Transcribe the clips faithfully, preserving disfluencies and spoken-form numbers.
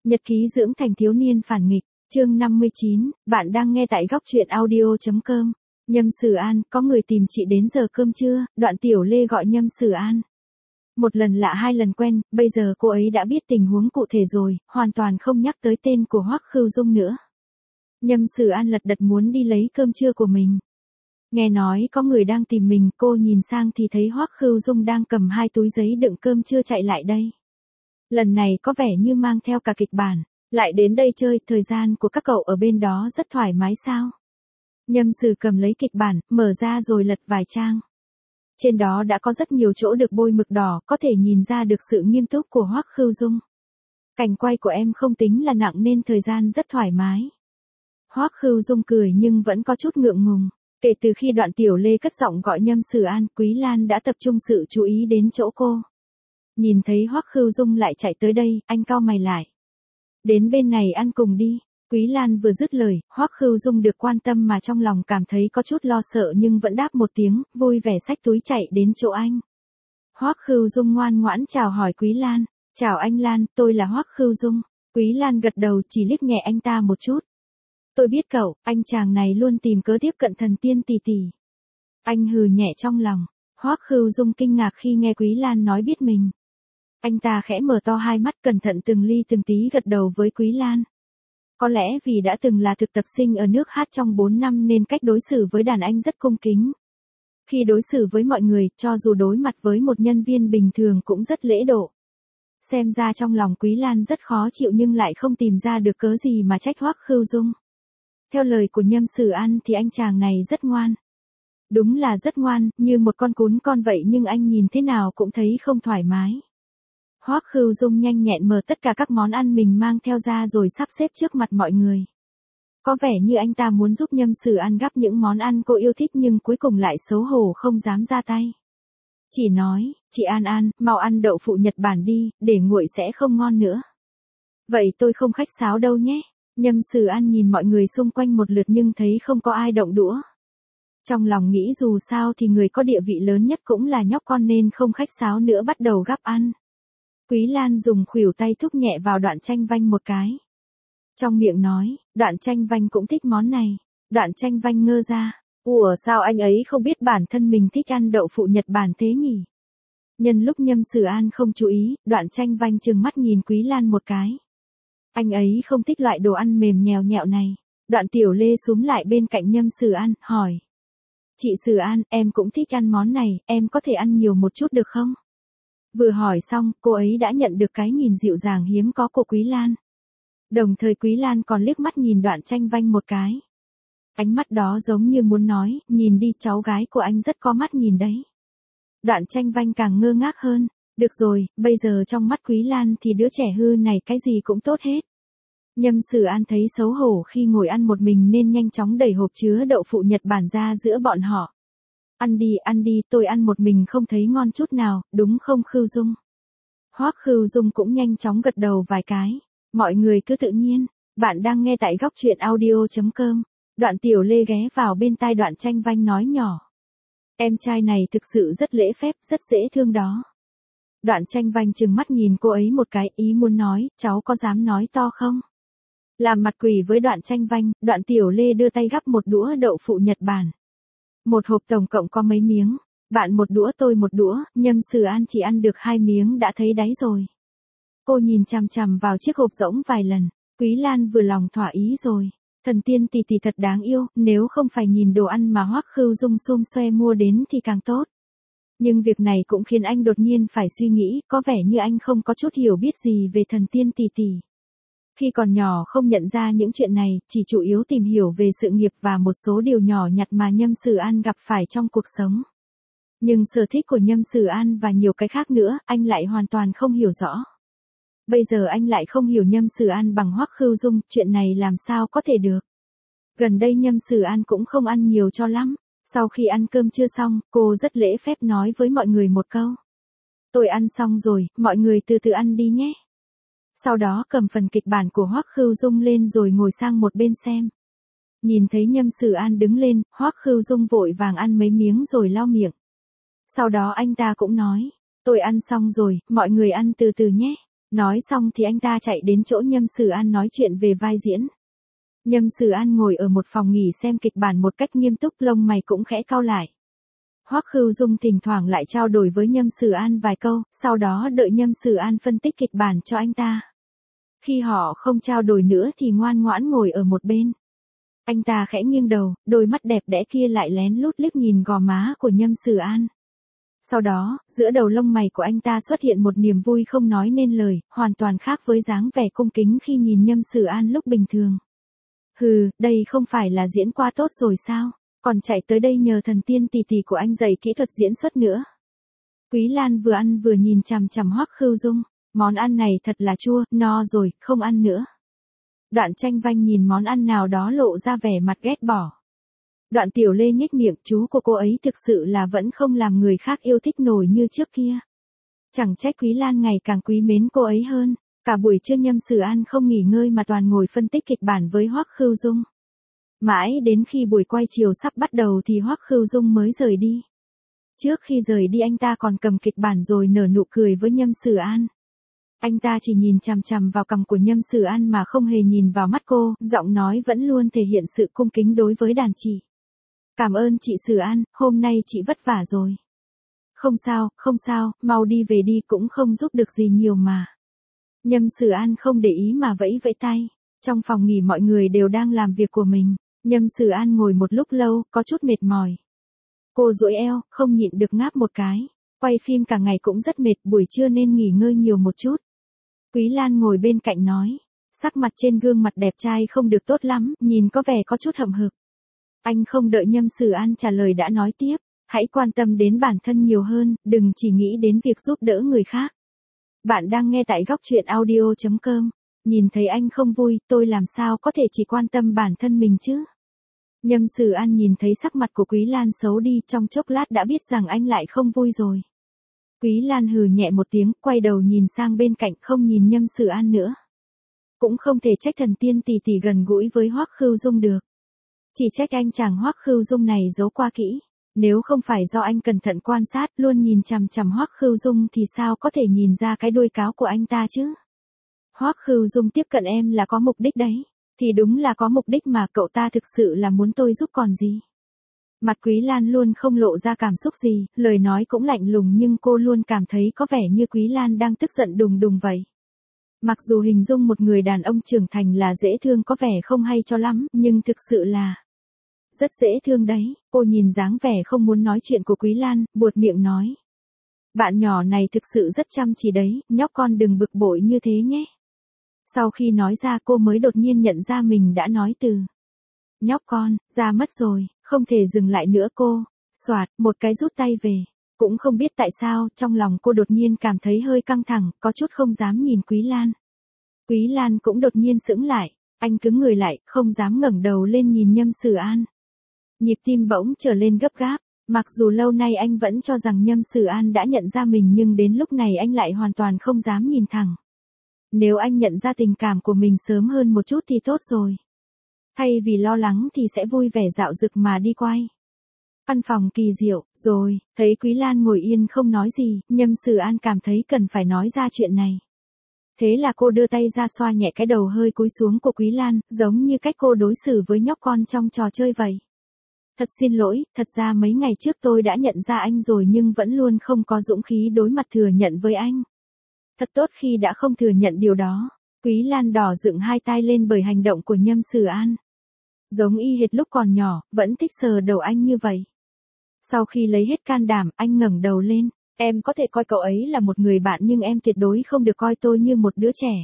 Nhật ký dưỡng thành thiếu niên phản nghịch, chương năm mươi chín, bạn đang nghe tại góc truyện audio.com. Nhâm Sử An, có người tìm chị đến giờ cơm trưa, đoạn Tiểu Lê gọi Nhâm Sử An. Một lần lạ hai lần quen, bây giờ cô ấy đã biết tình huống cụ thể rồi, hoàn toàn không nhắc tới tên của Hoắc Khưu Dung nữa. Nhâm Sử An lật đật muốn đi lấy cơm trưa của mình. Nghe nói có người đang tìm mình, cô nhìn sang thì thấy Hoắc Khưu Dung đang cầm hai túi giấy đựng cơm trưa chạy lại đây. Lần này có vẻ như mang theo cả kịch bản, lại đến đây chơi, thời gian của các cậu ở bên đó rất thoải mái sao? Nhâm Sử cầm lấy kịch bản, mở ra rồi lật vài trang. Trên đó đã có rất nhiều chỗ được bôi mực đỏ, có thể nhìn ra được sự nghiêm túc của Hoắc Khưu Dung. Cảnh quay của em không tính là nặng nên thời gian rất thoải mái. Hoắc Khưu Dung cười nhưng vẫn có chút ngượng ngùng. Kể từ khi đoạn Tiểu Lê cất giọng gọi Nhâm Sử An, Quý Lan đã tập trung sự chú ý đến chỗ cô. Nhìn thấy Hoắc Khưu Dung lại chạy tới đây, anh cau mày lại. Đến bên này ăn cùng đi. Quý Lan vừa dứt lời, Hoắc Khưu Dung được quan tâm mà trong lòng cảm thấy có chút lo sợ nhưng vẫn đáp một tiếng, vui vẻ xách túi chạy đến chỗ anh. Hoắc Khưu Dung ngoan ngoãn chào hỏi Quý Lan. Chào anh Lan, tôi là Hoắc Khưu Dung. Quý Lan gật đầu chỉ liếc nhẹ anh ta một chút. Tôi biết cậu, anh chàng này luôn tìm cớ tiếp cận thần tiên tỷ tỷ. Anh hừ nhẹ trong lòng. Hoắc Khưu Dung kinh ngạc khi nghe Quý Lan nói biết mình. Anh ta khẽ mở to hai mắt cẩn thận từng ly từng tí gật đầu với Quý Lan. Có lẽ vì đã từng là thực tập sinh ở nước hát trong bốn năm nên cách đối xử với đàn anh rất cung kính. Khi đối xử với mọi người, cho dù đối mặt với một nhân viên bình thường cũng rất lễ độ. Xem ra trong lòng Quý Lan rất khó chịu nhưng lại không tìm ra được cớ gì mà trách Hoắc Khưu Dung. Theo lời của Nhâm Sử An thì anh chàng này rất ngoan. Đúng là rất ngoan, như một con cún con vậy nhưng anh nhìn thế nào cũng thấy không thoải mái. Hoắc Khưu Dung nhanh nhẹn mở tất cả các món ăn mình mang theo ra rồi sắp xếp trước mặt mọi người. Có vẻ như anh ta muốn giúp Nhâm Sử An gắp những món ăn cô yêu thích nhưng cuối cùng lại xấu hổ không dám ra tay. Chỉ nói, chị An An, mau ăn đậu phụ Nhật Bản đi, để nguội sẽ không ngon nữa. Vậy tôi không khách sáo đâu nhé. Nhâm Sử An nhìn mọi người xung quanh một lượt nhưng thấy không có ai động đũa. Trong lòng nghĩ dù sao thì người có địa vị lớn nhất cũng là nhóc con nên không khách sáo nữa bắt đầu gắp ăn. Quý Lan dùng khuỷu tay thúc nhẹ vào Đoạn Tranh Vanh một cái. Trong miệng nói, Đoạn Tranh Vanh cũng thích món này. Đoạn Tranh Vanh ngơ ra, ủa sao anh ấy không biết bản thân mình thích ăn đậu phụ Nhật Bản thế nhỉ? Nhân lúc Nhâm Sử An không chú ý, Đoạn Tranh Vanh trừng mắt nhìn Quý Lan một cái. Anh ấy không thích loại đồ ăn mềm nhèo nhẹo này. Đoạn Tiểu Lê xúm lại bên cạnh Nhâm Sử An, hỏi. Chị Sử An, em cũng thích ăn món này, em có thể ăn nhiều một chút được không? Vừa hỏi xong, cô ấy đã nhận được cái nhìn dịu dàng hiếm có của Quý Lan. Đồng thời Quý Lan còn liếc mắt nhìn Đoạn Tranh Vanh một cái. Ánh mắt đó giống như muốn nói, nhìn đi cháu gái của anh rất có mắt nhìn đấy. Đoạn Tranh Vanh càng ngơ ngác hơn. Được rồi, bây giờ trong mắt Quý Lan thì đứa trẻ hư này cái gì cũng tốt hết. Nhâm Sử An thấy xấu hổ khi ngồi ăn một mình nên nhanh chóng đẩy hộp chứa đậu phụ Nhật Bản ra giữa bọn họ. Ăn đi, ăn đi, tôi ăn một mình không thấy ngon chút nào, đúng không Khưu Dung? Hoắc Khưu Dung cũng nhanh chóng gật đầu vài cái. Mọi người cứ tự nhiên, bạn đang nghe tại góc truyện audio.com. Đoạn Tiểu Lê ghé vào bên tai Đoạn Tranh Vanh nói nhỏ. Em trai này thực sự rất lễ phép, rất dễ thương đó. Đoạn Tranh Vanh trừng mắt nhìn cô ấy một cái, ý muốn nói, cháu có dám nói to không? Làm mặt quỷ với Đoạn Tranh Vanh, Đoạn Tiểu Lê đưa tay gắp một đũa đậu phụ Nhật Bản. Một hộp tổng cộng có mấy miếng, bạn một đũa tôi một đũa, Nhâm Sử An chỉ ăn được hai miếng đã thấy đáy rồi. Cô nhìn chằm chằm vào chiếc hộp rỗng vài lần, Quý Lan vừa lòng thỏa ý rồi. Thần tiên tỷ tỷ thật đáng yêu, nếu không phải nhìn đồ ăn mà Hoắc Khưu Dung xum xoe mua đến thì càng tốt. Nhưng việc này cũng khiến anh đột nhiên phải suy nghĩ, có vẻ như anh không có chút hiểu biết gì về thần tiên tỷ tỷ. Khi còn nhỏ không nhận ra những chuyện này, chỉ chủ yếu tìm hiểu về sự nghiệp và một số điều nhỏ nhặt mà Nhâm Sử An gặp phải trong cuộc sống. Nhưng sở thích của Nhâm Sử An và nhiều cái khác nữa, anh lại hoàn toàn không hiểu rõ. Bây giờ anh lại không hiểu Nhâm Sử An bằng Hoắc Khưu Dung, chuyện này làm sao có thể được. Gần đây Nhâm Sử An cũng không ăn nhiều cho lắm. Sau khi ăn cơm chưa xong, cô rất lễ phép nói với mọi người một câu. Tôi ăn xong rồi, mọi người từ từ ăn đi nhé. Sau đó cầm phần kịch bản của Hoắc Khưu Dung lên rồi ngồi sang một bên xem. Nhìn thấy Nhâm Sử An đứng lên, Hoắc Khưu Dung vội vàng ăn mấy miếng rồi lau miệng. Sau đó anh ta cũng nói, tôi ăn xong rồi, mọi người ăn từ từ nhé. Nói xong thì anh ta chạy đến chỗ Nhâm Sử An nói chuyện về vai diễn. Nhâm Sử An ngồi ở một phòng nghỉ xem kịch bản một cách nghiêm túc, lông mày cũng khẽ cau lại. Hoắc Khưu Dung thỉnh thoảng lại trao đổi với Nhâm Sử An vài câu, sau đó đợi Nhâm Sử An phân tích kịch bản cho anh ta. Khi họ không trao đổi nữa thì ngoan ngoãn ngồi ở một bên. Anh ta khẽ nghiêng đầu, đôi mắt đẹp đẽ kia lại lén lút liếc nhìn gò má của Nhâm Sử An. Sau đó, giữa đầu lông mày của anh ta xuất hiện một niềm vui không nói nên lời, hoàn toàn khác với dáng vẻ cung kính khi nhìn Nhâm Sử An lúc bình thường. Hừ, đây không phải là diễn qua tốt rồi sao, còn chạy tới đây nhờ thần tiên tỷ tỷ của anh dạy kỹ thuật diễn xuất nữa. Quý Lan vừa ăn vừa nhìn chằm chằm Hoắc Khưu Dung, món ăn này thật là chua, no rồi, không ăn nữa. Đoạn Tranh Vanh nhìn món ăn nào đó lộ ra vẻ mặt ghét bỏ. Đoạn Tiểu Lê nhếch miệng, chú của cô ấy thực sự là vẫn không làm người khác yêu thích nổi như trước kia. Chẳng trách Quý Lan ngày càng quý mến cô ấy hơn, cả buổi trưa Nhâm Sử An không nghỉ ngơi mà toàn ngồi phân tích kịch bản với Hoắc Khưu Dung. Mãi đến khi buổi quay chiều sắp bắt đầu thì Hoắc Khưu Dung mới rời đi. Trước khi rời đi anh ta còn cầm kịch bản rồi nở nụ cười với Nhâm Sử An. Anh ta chỉ nhìn chằm chằm vào cằm của Nhâm Sử An mà không hề nhìn vào mắt cô, giọng nói vẫn luôn thể hiện sự cung kính đối với đàn chị. Cảm ơn chị Sử An, hôm nay chị vất vả rồi. Không sao, không sao, mau đi về đi, cũng không giúp được gì nhiều mà. Nhâm Sử An không để ý mà vẫy vẫy tay. Trong phòng nghỉ mọi người đều đang làm việc của mình. Nhâm Sử An ngồi một lúc lâu, có chút mệt mỏi. Cô duỗi eo, không nhịn được ngáp một cái. Quay phim cả ngày cũng rất mệt, buổi trưa nên nghỉ ngơi nhiều một chút. Quý Lan ngồi bên cạnh nói. Sắc mặt trên gương mặt đẹp trai không được tốt lắm, nhìn có vẻ có chút hậm hực. Anh không đợi Nhâm Sử An trả lời đã nói tiếp. Hãy quan tâm đến bản thân nhiều hơn, đừng chỉ nghĩ đến việc giúp đỡ người khác. Bạn đang nghe tại góc truyện audio chấm com. Nhìn thấy anh không vui, tôi làm sao có thể chỉ quan tâm bản thân mình chứ? Nhâm Sử An nhìn thấy sắc mặt của Quý Lan xấu đi, trong chốc lát đã biết rằng anh lại không vui rồi. Quý Lan hừ nhẹ một tiếng, quay đầu nhìn sang bên cạnh, không nhìn Nhâm Sử An nữa. Cũng không thể trách thần tiên tỷ tỷ gần gũi với Hoắc Khưu Dung được. Chỉ trách anh chàng Hoắc Khưu Dung này giấu qua kỹ. Nếu không phải do anh cẩn thận quan sát, luôn nhìn chằm chằm Hoắc Khưu Dung thì sao có thể nhìn ra cái đuôi cáo của anh ta chứ? Hoắc Khưu Dung tiếp cận em là có mục đích đấy. Thì đúng là có mục đích mà, cậu ta thực sự là muốn tôi giúp còn gì. Mặt Quý Lan luôn không lộ ra cảm xúc gì, lời nói cũng lạnh lùng nhưng cô luôn cảm thấy có vẻ như Quý Lan đang tức giận đùng đùng vậy. Mặc dù hình dung một người đàn ông trưởng thành là dễ thương có vẻ không hay cho lắm, nhưng thực sự là rất dễ thương đấy. Cô nhìn dáng vẻ không muốn nói chuyện của Quý Lan, buột miệng nói. Bạn nhỏ này thực sự rất chăm chỉ đấy, nhóc con đừng bực bội như thế nhé. Sau khi nói ra cô mới đột nhiên nhận ra mình đã nói từ nhóc con ra mất rồi, không thể dừng lại nữa cô. Soạt, một cái rút tay về. Cũng không biết tại sao, trong lòng cô đột nhiên cảm thấy hơi căng thẳng, có chút không dám nhìn Quý Lan. Quý Lan cũng đột nhiên sững lại, anh cứng người lại, không dám ngẩng đầu lên nhìn Nhâm Sử An. Nhịp tim bỗng trở lên gấp gáp, mặc dù lâu nay anh vẫn cho rằng Nhâm Sử An đã nhận ra mình nhưng đến lúc này anh lại hoàn toàn không dám nhìn thẳng. Nếu anh nhận ra tình cảm của mình sớm hơn một chút thì tốt rồi. Thay vì lo lắng thì sẽ vui vẻ dạo dực mà đi quay. Căn phòng kỳ diệu, rồi, thấy Quý Lan ngồi yên không nói gì, Nhâm Sử An cảm thấy cần phải nói ra chuyện này. Thế là cô đưa tay ra xoa nhẹ cái đầu hơi cúi xuống của Quý Lan, giống như cách cô đối xử với nhóc con trong trò chơi vậy. Thật xin lỗi, thật ra mấy ngày trước tôi đã nhận ra anh rồi nhưng vẫn luôn không có dũng khí đối mặt thừa nhận với anh. Thật tốt khi đã không thừa nhận điều đó. Quý Lan đỏ dựng hai tay lên bởi hành động của Nhâm Sử An. Giống y hệt lúc còn nhỏ, vẫn thích sờ đầu anh như vậy. Sau khi lấy hết can đảm, anh ngẩng đầu lên. Em có thể coi cậu ấy là một người bạn nhưng em tuyệt đối không được coi tôi như một đứa trẻ.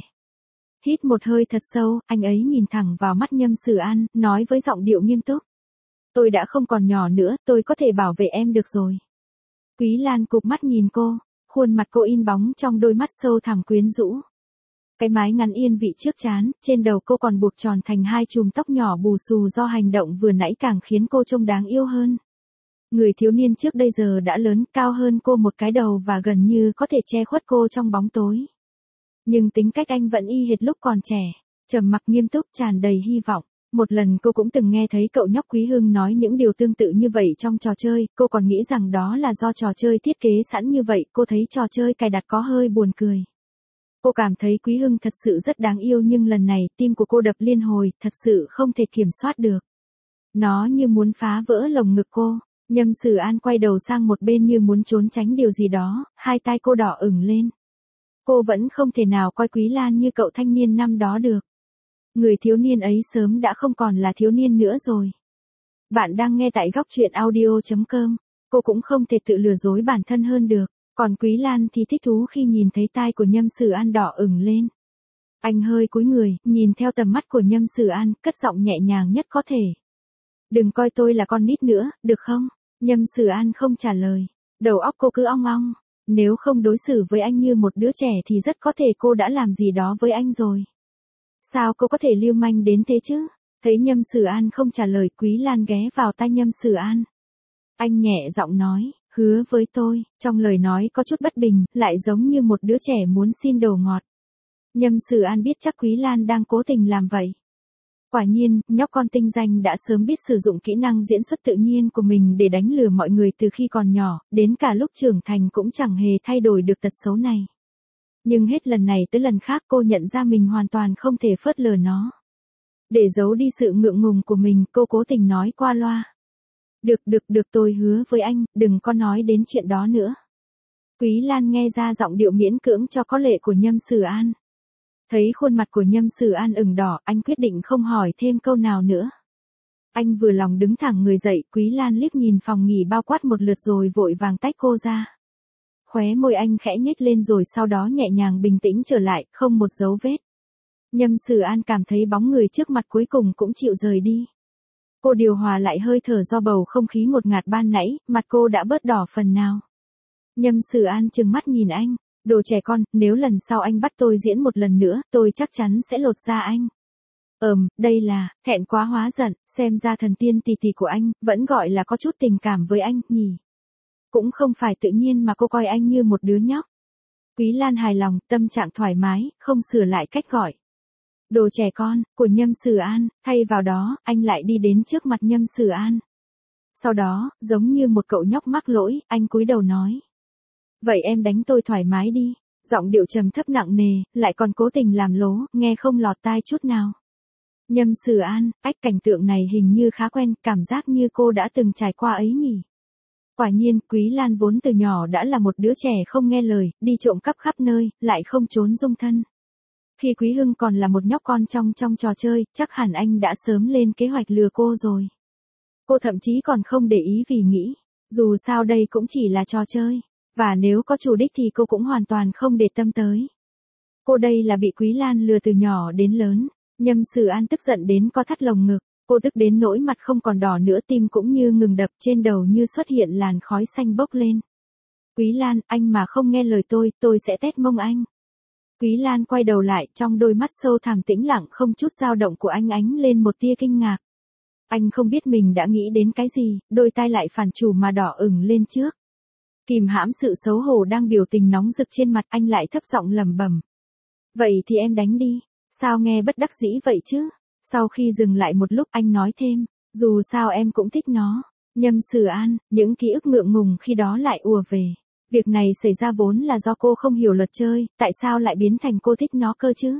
Hít một hơi thật sâu, anh ấy nhìn thẳng vào mắt Nhâm Sử An, nói với giọng điệu nghiêm túc. Tôi đã không còn nhỏ nữa, tôi có thể bảo vệ em được rồi. Quý Lan cụp mắt nhìn cô, khuôn mặt cô in bóng trong đôi mắt sâu thẳm quyến rũ. Cái mái ngắn yên vị trước trán, trên đầu cô còn buộc tròn thành hai chùm tóc nhỏ bù xù do hành động vừa nãy càng khiến cô trông đáng yêu hơn. Người thiếu niên trước đây giờ đã lớn, cao hơn cô một cái đầu và gần như có thể che khuất cô trong bóng tối. Nhưng tính cách anh vẫn y hệt lúc còn trẻ, trầm mặc nghiêm túc tràn đầy hy vọng. Một lần cô cũng từng nghe thấy cậu nhóc Quý Hưng nói những điều tương tự như vậy trong trò chơi, cô còn nghĩ rằng đó là do trò chơi thiết kế sẵn như vậy, cô thấy trò chơi cài đặt có hơi buồn cười. Cô cảm thấy Quý Hưng thật sự rất đáng yêu nhưng lần này tim của cô đập liên hồi, thật sự không thể kiểm soát được. Nó như muốn phá vỡ lồng ngực cô. Nhâm Sử An quay đầu sang một bên như muốn trốn tránh điều gì đó, hai tay cô đỏ ửng lên. Cô vẫn không thể nào coi Quý Lan như cậu thanh niên năm đó được. Người thiếu niên ấy sớm đã không còn là thiếu niên nữa rồi. Bạn đang nghe tại góc truyện audio chấm com. Cô cũng không thể tự lừa dối bản thân hơn được. Còn Quý Lan thì thích thú khi nhìn thấy tai của Nhâm Sử An đỏ ửng lên. Anh hơi cúi người, nhìn theo tầm mắt của Nhâm Sử An, cất giọng nhẹ nhàng nhất có thể. Đừng coi tôi là con nít nữa, được không? Nhâm Sử An không trả lời. Đầu óc cô cứ ong ong. Nếu không đối xử với anh như một đứa trẻ thì rất có thể cô đã làm gì đó với anh rồi. Sao cô có thể lưu manh đến thế chứ? Thấy Nhâm Sử An không trả lời, Quý Lan ghé vào tai Nhâm Sử An. Anh nhẹ giọng nói, hứa với tôi, trong lời nói có chút bất bình, lại giống như một đứa trẻ muốn xin đồ ngọt. Nhâm Sử An biết chắc Quý Lan đang cố tình làm vậy. Quả nhiên, nhóc con tinh danh đã sớm biết sử dụng kỹ năng diễn xuất tự nhiên của mình để đánh lừa mọi người từ khi còn nhỏ, đến cả lúc trưởng thành cũng chẳng hề thay đổi được tật xấu này. Nhưng hết lần này tới lần khác cô nhận ra mình hoàn toàn không thể phớt lờ nó. Để giấu đi sự ngượng ngùng của mình, cô cố tình nói qua loa. Được được được tôi hứa với anh, đừng có nói đến chuyện đó nữa. Quý Lan nghe ra giọng điệu miễn cưỡng cho có lệ của Nhâm Sử An. Thấy khuôn mặt của Nhâm Sử An ửng đỏ, anh quyết định không hỏi thêm câu nào nữa. Anh vừa lòng đứng thẳng người dậy, Quý Lan liếc nhìn phòng nghỉ bao quát một lượt rồi vội vàng tách cô ra. Khóe môi anh khẽ nhếch lên rồi sau đó nhẹ nhàng bình tĩnh trở lại, không một dấu vết. Nhâm Sử An cảm thấy bóng người trước mặt cuối cùng cũng chịu rời đi. Cô điều hòa lại hơi thở do bầu không khí ngột ngạt ban nãy, mặt cô đã bớt đỏ phần nào. Nhâm Sử An trừng mắt nhìn anh. Đồ trẻ con, nếu lần sau anh bắt tôi diễn một lần nữa, tôi chắc chắn sẽ lột da anh. Ừm, đây là, thẹn quá hóa giận, xem ra thần tiên tì tì của anh, vẫn gọi là có chút tình cảm với anh, nhỉ. Cũng không phải tự nhiên mà cô coi anh như một đứa nhóc. Quý Lan hài lòng, tâm trạng thoải mái, không sửa lại cách gọi. Đồ trẻ con, của Nhâm Sử An, thay vào đó, anh lại đi đến trước mặt Nhâm Sử An. Sau đó, giống như một cậu nhóc mắc lỗi, anh cúi đầu nói. Vậy em đánh tôi thoải mái đi. Giọng điệu trầm thấp nặng nề, lại còn cố tình làm lố, nghe không lọt tai chút nào. Nhâm Sử An, ách cảnh tượng này hình như khá quen, cảm giác như cô đã từng trải qua ấy nhỉ. Quả nhiên, Quý Lan vốn từ nhỏ đã là một đứa trẻ không nghe lời, đi trộm cắp khắp nơi, lại không trốn dung thân. Khi Quý Hưng còn là một nhóc con trong trong trò chơi, chắc hẳn anh đã sớm lên kế hoạch lừa cô rồi. Cô thậm chí còn không để ý vì nghĩ, dù sao đây cũng chỉ là trò chơi. Và nếu có chủ đích thì cô cũng hoàn toàn không để tâm tới. Cô đây là bị Quý Lan lừa từ nhỏ đến lớn. Nhâm Sử An tức giận đến co thắt lồng ngực. Cô tức đến nỗi mặt không còn đỏ nữa, tim cũng như ngừng đập, trên đầu như xuất hiện làn khói xanh bốc lên. Quý Lan, anh mà không nghe lời tôi, tôi sẽ tét mông anh. Quý Lan quay đầu lại, trong đôi mắt sâu thẳm tĩnh lặng không chút dao động của anh ánh lên một tia kinh ngạc. Anh không biết mình đã nghĩ đến cái gì, đôi tai lại phản chủ mà đỏ ửng lên trước. Kìm hãm sự xấu hổ đang biểu tình nóng rực trên mặt, anh lại thấp giọng lẩm bẩm. Vậy thì em đánh đi, sao nghe bất đắc dĩ vậy chứ? Sau khi dừng lại một lúc anh nói thêm, dù sao em cũng thích nó. Nhâm Sử An, những ký ức ngượng ngùng khi đó lại ùa về. Việc này xảy ra vốn là do cô không hiểu luật chơi, tại sao lại biến thành cô thích nó cơ chứ?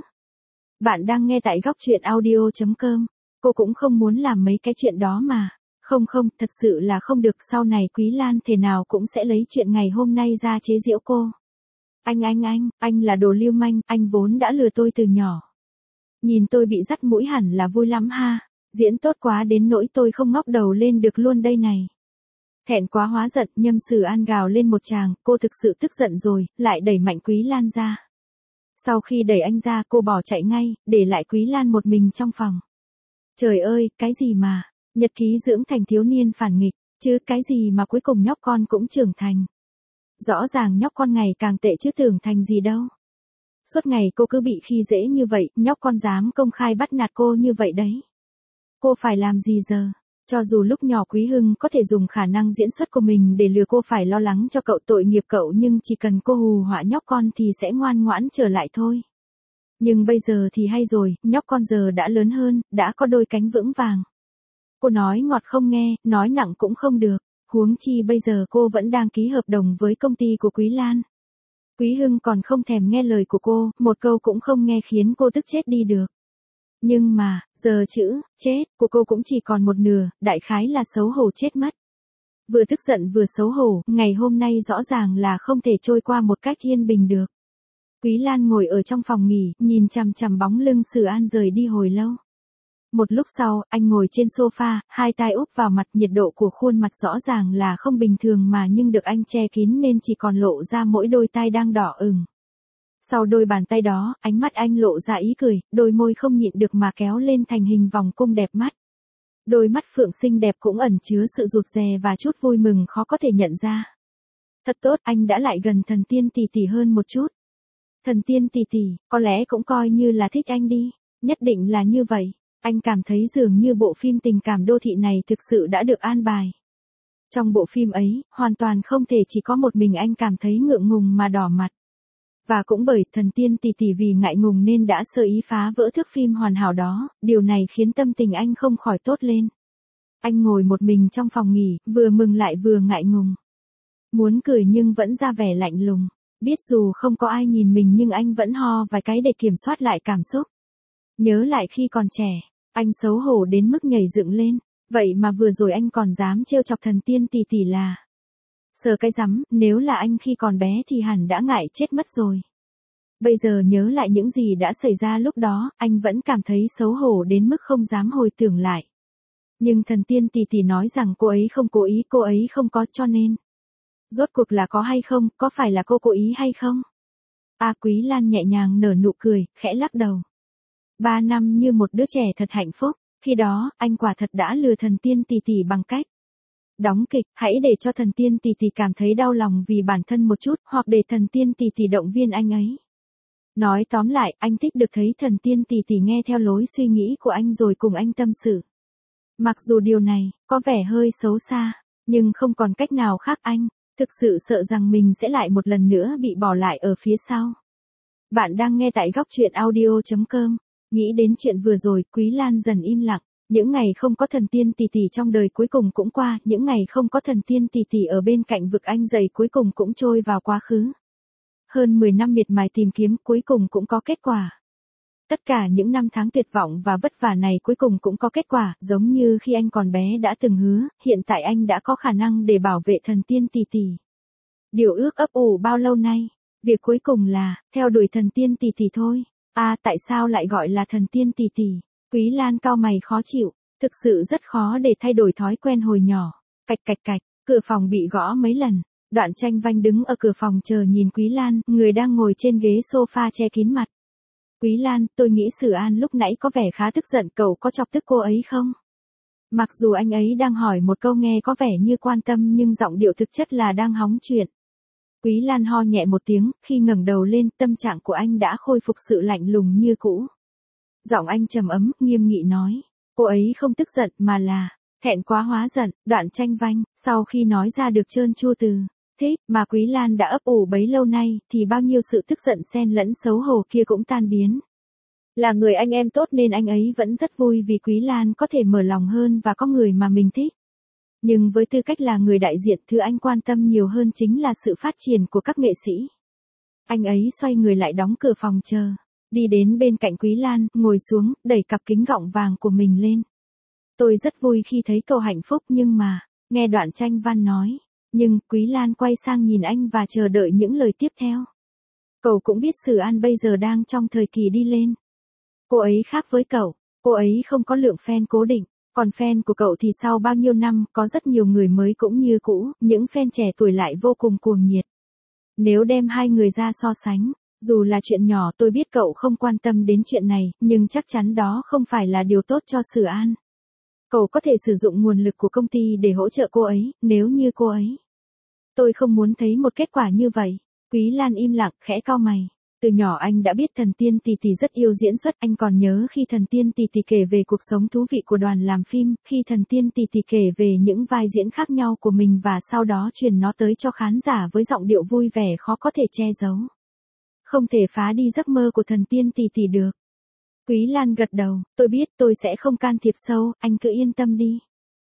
Bạn đang nghe tại góc truyện audio chấm com. Cô cũng không muốn làm mấy cái chuyện đó mà. Không không, thật sự là không được, sau này Quý Lan thế nào cũng sẽ lấy chuyện ngày hôm nay ra chế giễu cô. Anh anh anh, anh là đồ lưu manh, anh vốn đã lừa tôi từ nhỏ. Nhìn tôi bị dắt mũi hẳn là vui lắm ha, diễn tốt quá đến nỗi tôi không ngóc đầu lên được luôn đây này. Thẹn quá hóa giận, Nhâm Sử An gào lên một tràng, cô thực sự tức giận rồi, lại đẩy mạnh Quý Lan ra. Sau khi đẩy anh ra cô bỏ chạy ngay, để lại Quý Lan một mình trong phòng. Trời ơi, cái gì mà... Nhật ký dưỡng thành thiếu niên phản nghịch, chứ cái gì mà cuối cùng nhóc con cũng trưởng thành. Rõ ràng nhóc con ngày càng tệ chứ tưởng thành gì đâu. Suốt ngày cô cứ bị khi dễ như vậy, nhóc con dám công khai bắt nạt cô như vậy đấy. Cô phải làm gì giờ? Cho dù lúc nhỏ Quý Hưng có thể dùng khả năng diễn xuất của mình để lừa cô phải lo lắng cho cậu, tội nghiệp cậu, nhưng chỉ cần cô hù họa nhóc con thì sẽ ngoan ngoãn trở lại thôi. Nhưng bây giờ thì hay rồi, nhóc con giờ đã lớn hơn, đã có đôi cánh vững vàng. Cô nói ngọt không nghe, nói nặng cũng không được, huống chi bây giờ cô vẫn đang ký hợp đồng với công ty của Quý Lan. Quý Hưng còn không thèm nghe lời của cô, một câu cũng không nghe khiến cô tức chết đi được. Nhưng mà, giờ chữ, chết, của cô cũng chỉ còn một nửa, đại khái là xấu hổ chết mất. Vừa tức giận vừa xấu hổ, ngày hôm nay rõ ràng là không thể trôi qua một cách yên bình được. Quý Lan ngồi ở trong phòng nghỉ, nhìn chằm chằm bóng lưng Sử An rời đi hồi lâu. Một lúc sau, anh ngồi trên sofa, hai tay úp vào mặt, nhiệt độ của khuôn mặt rõ ràng là không bình thường mà nhưng được anh che kín nên chỉ còn lộ ra mỗi đôi tay đang đỏ ửng. Sau đôi bàn tay đó, ánh mắt anh lộ ra ý cười, đôi môi không nhịn được mà kéo lên thành hình vòng cung đẹp mắt. Đôi mắt phượng xinh đẹp cũng ẩn chứa sự rụt rè và chút vui mừng khó có thể nhận ra. Thật tốt, anh đã lại gần thần tiên tỷ tỷ hơn một chút. Thần tiên tỷ tỷ, có lẽ cũng coi như là thích anh đi, nhất định là như vậy. Anh cảm thấy dường như bộ phim tình cảm đô thị này thực sự đã được an bài. Trong bộ phim ấy, hoàn toàn không thể chỉ có một mình anh cảm thấy ngượng ngùng mà đỏ mặt. Và cũng bởi thần tiên tỷ tỷ vì ngại ngùng nên đã sơ ý phá vỡ thước phim hoàn hảo đó, điều này khiến tâm tình anh không khỏi tốt lên. Anh ngồi một mình trong phòng nghỉ, vừa mừng lại vừa ngại ngùng. Muốn cười nhưng vẫn ra vẻ lạnh lùng. Biết dù không có ai nhìn mình nhưng anh vẫn ho vài cái để kiểm soát lại cảm xúc. Nhớ lại khi còn trẻ, anh xấu hổ đến mức nhảy dựng lên. Vậy mà vừa rồi anh còn dám trêu chọc thần tiên tỷ tỷ là. Sờ cái rắm, nếu là anh khi còn bé thì hẳn đã ngại chết mất rồi. Bây giờ nhớ lại những gì đã xảy ra lúc đó, anh vẫn cảm thấy xấu hổ đến mức không dám hồi tưởng lại. Nhưng thần tiên tỷ tỷ nói rằng cô ấy không cố ý, cô ấy không có cho nên. Rốt cuộc là có hay không, có phải là cô cố ý hay không? A Quý Lan nhẹ nhàng nở nụ cười, khẽ lắc đầu. Ba năm như một đứa trẻ thật hạnh phúc, khi đó, anh quả thật đã lừa thần tiên tỷ tỷ bằng cách. Đóng kịch, hãy để cho thần tiên tỷ tỷ cảm thấy đau lòng vì bản thân một chút, hoặc để thần tiên tỷ tỷ động viên anh ấy. Nói tóm lại, anh thích được thấy thần tiên tỷ tỷ nghe theo lối suy nghĩ của anh rồi cùng anh tâm sự. Mặc dù điều này, có vẻ hơi xấu xa, nhưng không còn cách nào khác anh, thực sự sợ rằng mình sẽ lại một lần nữa bị bỏ lại ở phía sau. Bạn đang nghe tại góc truyện audio chấm com. Nghĩ đến chuyện vừa rồi, Quý Lan dần im lặng. Những ngày không có thần tiên tỷ tỷ trong đời cuối cùng cũng qua, những ngày không có thần tiên tỷ tỷ ở bên cạnh vực anh dày cuối cùng cũng trôi vào quá khứ. Hơn mười năm miệt mài tìm kiếm cuối cùng cũng có kết quả. Tất cả những năm tháng tuyệt vọng và vất vả này cuối cùng cũng có kết quả, giống như khi anh còn bé đã từng hứa, hiện tại anh đã có khả năng để bảo vệ thần tiên tỷ tỷ. Điều ước ấp ủ bao lâu nay, việc cuối cùng là, theo đuổi thần tiên tỷ tỷ thôi. À, tại sao lại gọi là thần tiên tỷ tỷ? Quý Lan cau mày khó chịu, thực sự rất khó để thay đổi thói quen hồi nhỏ. Cạch cạch cạch, cửa phòng bị gõ mấy lần. Đoạn Tranh Vanh đứng ở cửa phòng chờ nhìn Quý Lan, người đang ngồi trên ghế sofa che kín mặt. Quý Lan, tôi nghĩ Sử An lúc nãy có vẻ khá tức giận, cậu có chọc tức cô ấy không? Mặc dù anh ấy đang hỏi một câu nghe có vẻ như quan tâm nhưng giọng điệu thực chất là đang hóng chuyện. Quý Lan ho nhẹ một tiếng, khi ngẩng đầu lên, tâm trạng của anh đã khôi phục sự lạnh lùng như cũ. Giọng anh trầm ấm, nghiêm nghị nói, cô ấy không tức giận mà là, thẹn quá hóa giận. Đoạn Tranh Vanh, sau khi nói ra được trơn tru từ, thích, mà Quý Lan đã ấp ủ bấy lâu nay, thì bao nhiêu sự tức giận xen lẫn xấu hổ kia cũng tan biến. Là người anh em tốt nên anh ấy vẫn rất vui vì Quý Lan có thể mở lòng hơn và có người mà mình thích. Nhưng với tư cách là người đại diện, thứ anh quan tâm nhiều hơn chính là sự phát triển của các nghệ sĩ. Anh ấy xoay người lại đóng cửa phòng chờ, đi đến bên cạnh Quý Lan, ngồi xuống, đẩy cặp kính gọng vàng của mình lên. Tôi rất vui khi thấy cậu hạnh phúc nhưng mà, nghe Đoạn Tranh Văn nói, nhưng Quý Lan quay sang nhìn anh và chờ đợi những lời tiếp theo. Cậu cũng biết Sử An bây giờ đang trong thời kỳ đi lên. Cô ấy khác với cậu, cô ấy không có lượng fan cố định. Còn fan của cậu thì sau bao nhiêu năm, có rất nhiều người mới cũng như cũ, những fan trẻ tuổi lại vô cùng cuồng nhiệt. Nếu đem hai người ra so sánh, dù là chuyện nhỏ tôi biết cậu không quan tâm đến chuyện này, nhưng chắc chắn đó không phải là điều tốt cho Sử An. Cậu có thể sử dụng nguồn lực của công ty để hỗ trợ cô ấy, nếu như cô ấy. Tôi không muốn thấy một kết quả như vậy. Quý Lan im lặng, khẽ cau mày. Từ nhỏ anh đã biết thần tiên tỷ tỷ rất yêu diễn xuất, anh còn nhớ khi thần tiên tỷ tỷ kể về cuộc sống thú vị của đoàn làm phim, khi thần tiên tỷ tỷ kể về những vai diễn khác nhau của mình và sau đó truyền nó tới cho khán giả với giọng điệu vui vẻ khó có thể che giấu. Không thể phá đi giấc mơ của thần tiên tỷ tỷ được. Quý Lan gật đầu, tôi biết tôi sẽ không can thiệp sâu, anh cứ yên tâm đi.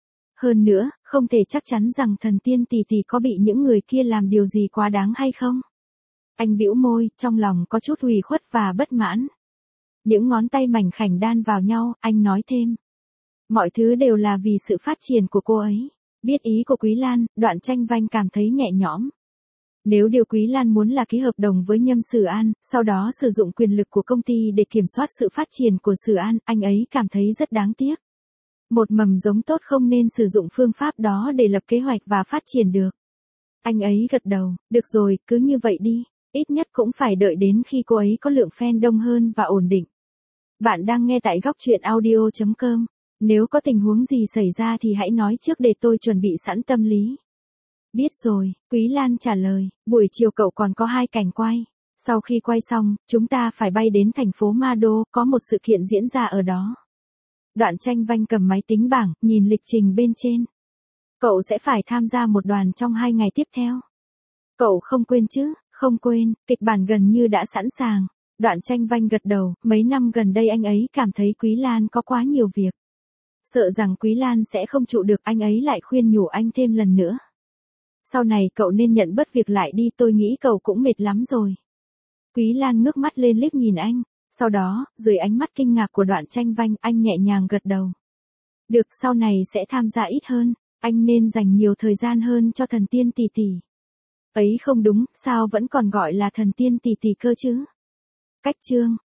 Hơn nữa, không thể chắc chắn rằng thần tiên tỷ tỷ có bị những người kia làm điều gì quá đáng hay không. Anh bĩu môi, trong lòng có chút ủy khuất và bất mãn. Những ngón tay mảnh khảnh đan vào nhau, anh nói thêm. Mọi thứ đều là vì sự phát triển của cô ấy. Biết ý của Quý Lan, Đoạn Tranh Vanh cảm thấy nhẹ nhõm. Nếu điều Quý Lan muốn là ký hợp đồng với Nhâm Sử An, sau đó sử dụng quyền lực của công ty để kiểm soát sự phát triển của Sử An, anh ấy cảm thấy rất đáng tiếc. Một mầm giống tốt không nên sử dụng phương pháp đó để lập kế hoạch và phát triển được. Anh ấy gật đầu, được rồi, cứ như vậy đi. Ít nhất cũng phải đợi đến khi cô ấy có lượng fan đông hơn và ổn định. Bạn đang nghe tại góc truyện audio chấm com. Nếu có tình huống gì xảy ra thì hãy nói trước để tôi chuẩn bị sẵn tâm lý. Biết rồi, Quý Lan trả lời, buổi chiều cậu còn có hai cảnh quay. Sau khi quay xong, chúng ta phải bay đến thành phố Ma Đô, có một sự kiện diễn ra ở đó. Đoạn Tranh Vanh cầm máy tính bảng, nhìn lịch trình bên trên. Cậu sẽ phải tham gia một đoàn trong hai ngày tiếp theo. Cậu không quên chứ? Không quên, kịch bản gần như đã sẵn sàng. Đoạn Tranh Vanh gật đầu, mấy năm gần đây anh ấy cảm thấy Quý Lan có quá nhiều việc. Sợ rằng Quý Lan sẽ không trụ được, anh ấy lại khuyên nhủ anh thêm lần nữa. Sau này cậu nên nhận bớt việc lại đi, tôi nghĩ cậu cũng mệt lắm rồi. Quý Lan ngước mắt lên liếc nhìn anh, sau đó, dưới ánh mắt kinh ngạc của Đoạn Tranh Vanh, anh nhẹ nhàng gật đầu. Được, sau này sẽ tham gia ít hơn, anh nên dành nhiều thời gian hơn cho thần tiên tỷ tỷ. Ấy không đúng, sao vẫn còn gọi là thần tiên tỷ tỷ cơ chứ? Cách chương